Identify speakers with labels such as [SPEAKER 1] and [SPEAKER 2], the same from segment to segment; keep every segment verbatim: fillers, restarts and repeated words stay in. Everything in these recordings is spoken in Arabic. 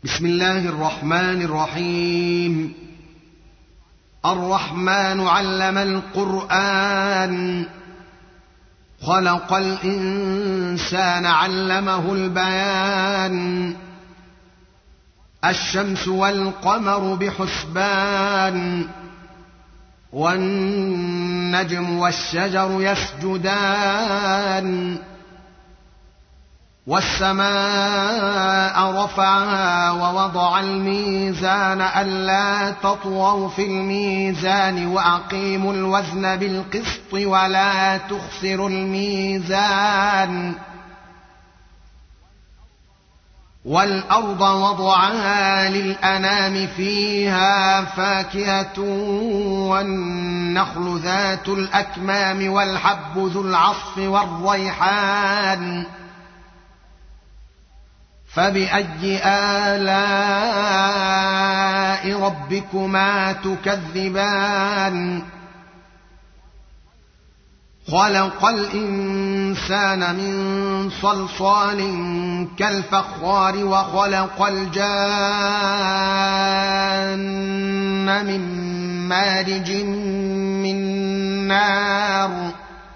[SPEAKER 1] بسم الله الرحمن الرحيم. الرحمن علم القرآن، خلق الإنسان علمه البيان. الشمس والقمر بحسبان، والنجم والشجر يسجدان. والسماء رفعها ووضع الميزان ألا تطغوا في الميزان وأقيموا الوزن بالقسط ولا تخسروا الميزان. والأرض وضعها للأنام فيها فاكهة والنخل ذات الأكمام والحب ذو العصف والريحان. فبأي آلاء ربكما تكذبان؟ خلق الإنسان من صلصال كالفخار وخلق الجان من مارج من نار.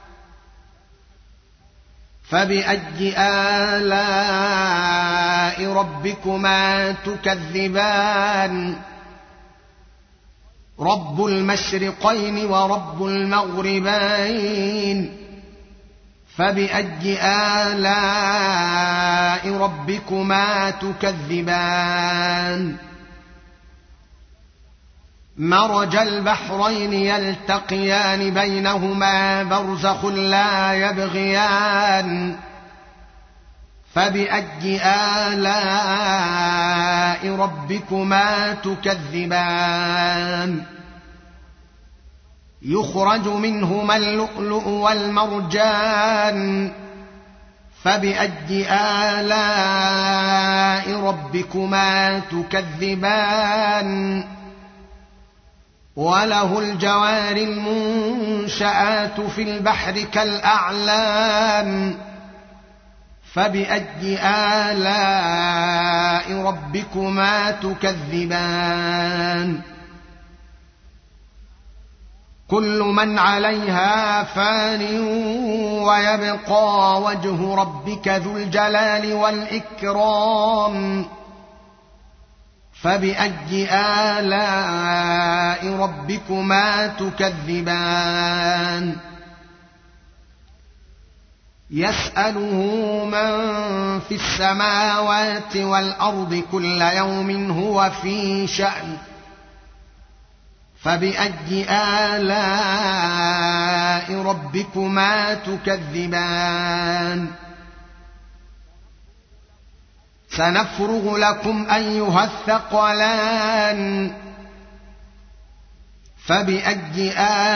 [SPEAKER 1] فبأي آلاء ربكما تكذبان؟ رب المشرقين ورب المغربين. فبأي آلاء ربكما تكذبان؟ مرج البحرين يلتقيان بينهما برزخ لا يبغيان. فبأي آلاء ربكما تكذبان؟ يخرج منهما اللؤلؤ والمرجان. فبأي آلاء ربكما تكذبان؟ وله الجوار المنشآت في البحر كالأعلام. فبأي آلاء ربكما تكذبان؟ كل من عليها فان ويبقى وجه ربك ذو الجلال والإكرام. فبأي آلاء ربكما تكذبان؟ يسأله من في السماوات والأرض كل يوم هو في شأن. فبأي آلاء ربكما تكذبان؟ سنفرغ لكم أيها الثقلان. فبأي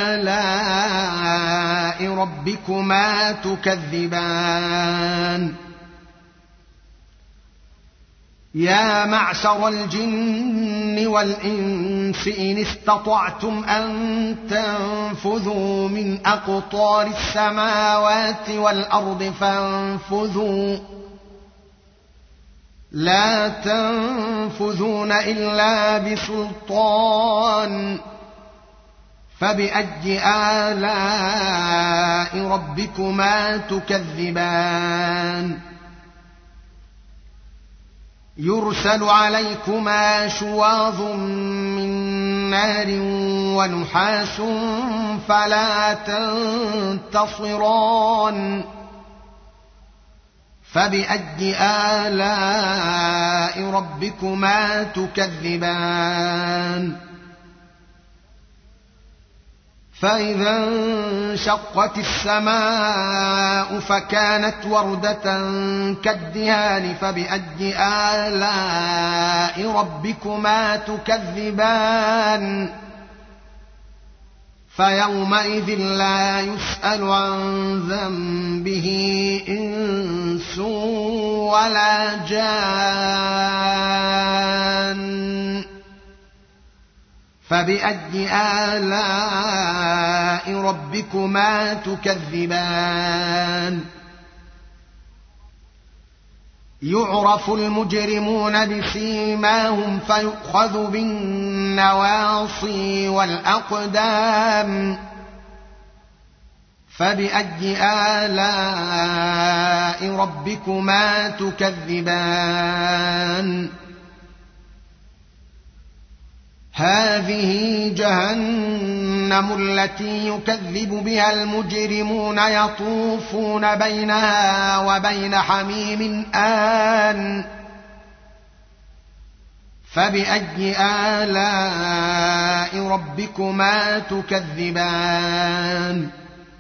[SPEAKER 1] آلاء ربكما تكذبان؟ يا معشر الجن والإنس إن استطعتم أن تنفذوا من أقطار السماوات والأرض فانفذوا، لا تنفذون إلا بسلطان. فبأي آلاء ربكما تكذبان؟ يرسل عليكما شواظ من نار ونحاس فلا تنتصران. فبأي آلاء ربكما تكذبان؟ فإذا انشقت السماء فكانت وردة كالدهان. فبأي آلاء ربكما تكذبان؟ فيومئذ لا يسأل عن ذنبه إنس ولا جان. فبأي آلاء ربكما تكذبان؟ يعرف المجرمون بسيماهم فيؤخذ بالنواصي والأقدام فبأي آلاء ربكما تكذبان هذه جهنم التي يكذب بها المجرمون يطوفون بينها وبين حميم آن فبأي آلاء ربكما تكذبان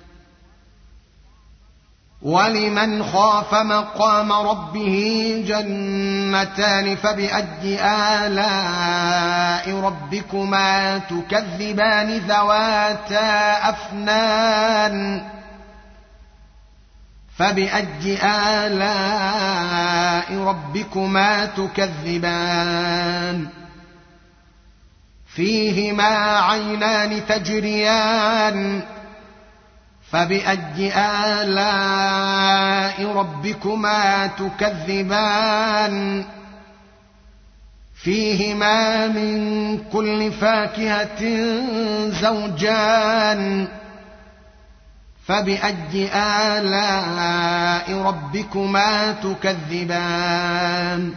[SPEAKER 1] ولمن خاف مقام ربه جنتان فبأي آلاء ربكما تكذبان ذواتا أفنان فبأي آلاء ربكما تكذبان فيهما عينان تجريان فبأي آلاء ربكما تكذبان فيهما من كل فاكهة زوجان فبأي آلاء ربكما تكذبان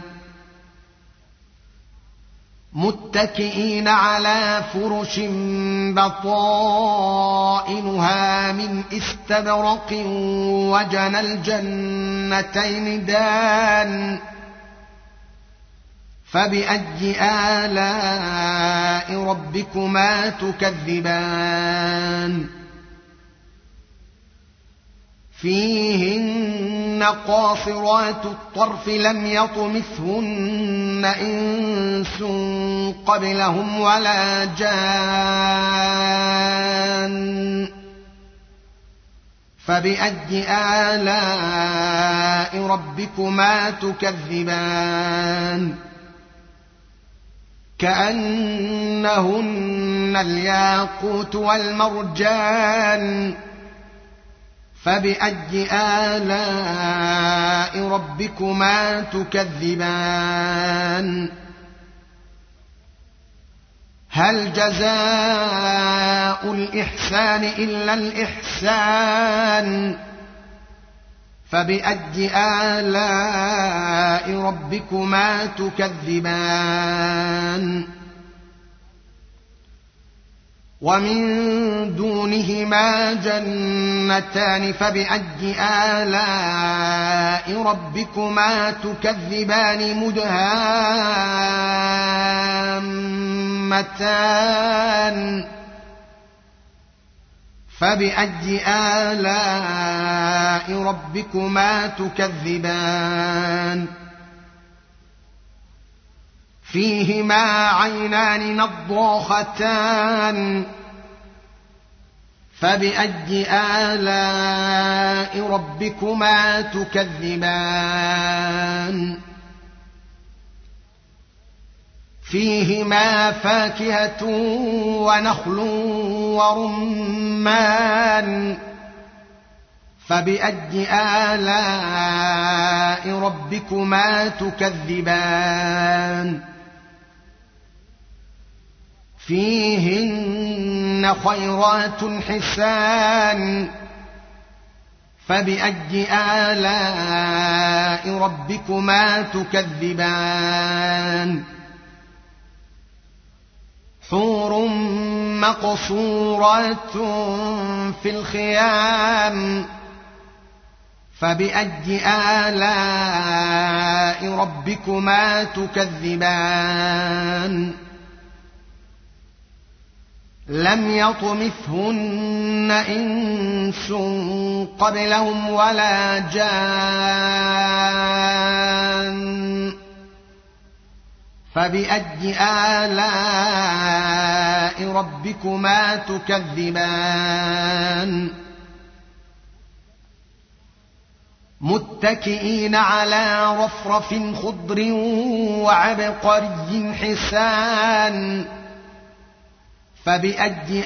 [SPEAKER 1] متكئين على فرش بطائنها من استبرق وجنى الجنتين دان فبأي آلاء ربكما تكذبان فيهن قاصرات الطرف لم يطمثهن إنس قبلهم ولا جان فبأي آلاء ربكما تكذبان كأنهن الياقوت والمرجان فبأي آلاء ربكما تكذبان هل جزاء الإحسان إلا الإحسان فبأي آلاء ربكما تكذبان ومن دونهما جنتان فبأي آلاء ربكما تكذبان مدهامتان فبأي آلاء ربكما تكذبان فيهما عينان نضاختان فبأي آلاء ربكما تكذبان فيهما فاكهة ونخل ورمان فبأي آلاء ربكما تكذبان فيهن خيرات حسان فبأي آلاء ربكما تكذبان حور مقصورات في الخيام فبأي آلاء ربكما تكذبان لم يطمثهن إنس قبلهم ولا جان فبأي آلاء ربكما تكذبان متكئين على رفرف خضر وعبقري حسان فبأي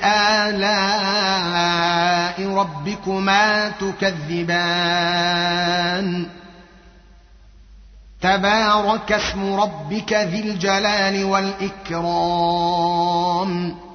[SPEAKER 1] آلاء ربكما تكذبان تبارك اسم ربك ذي الجلال والإكرام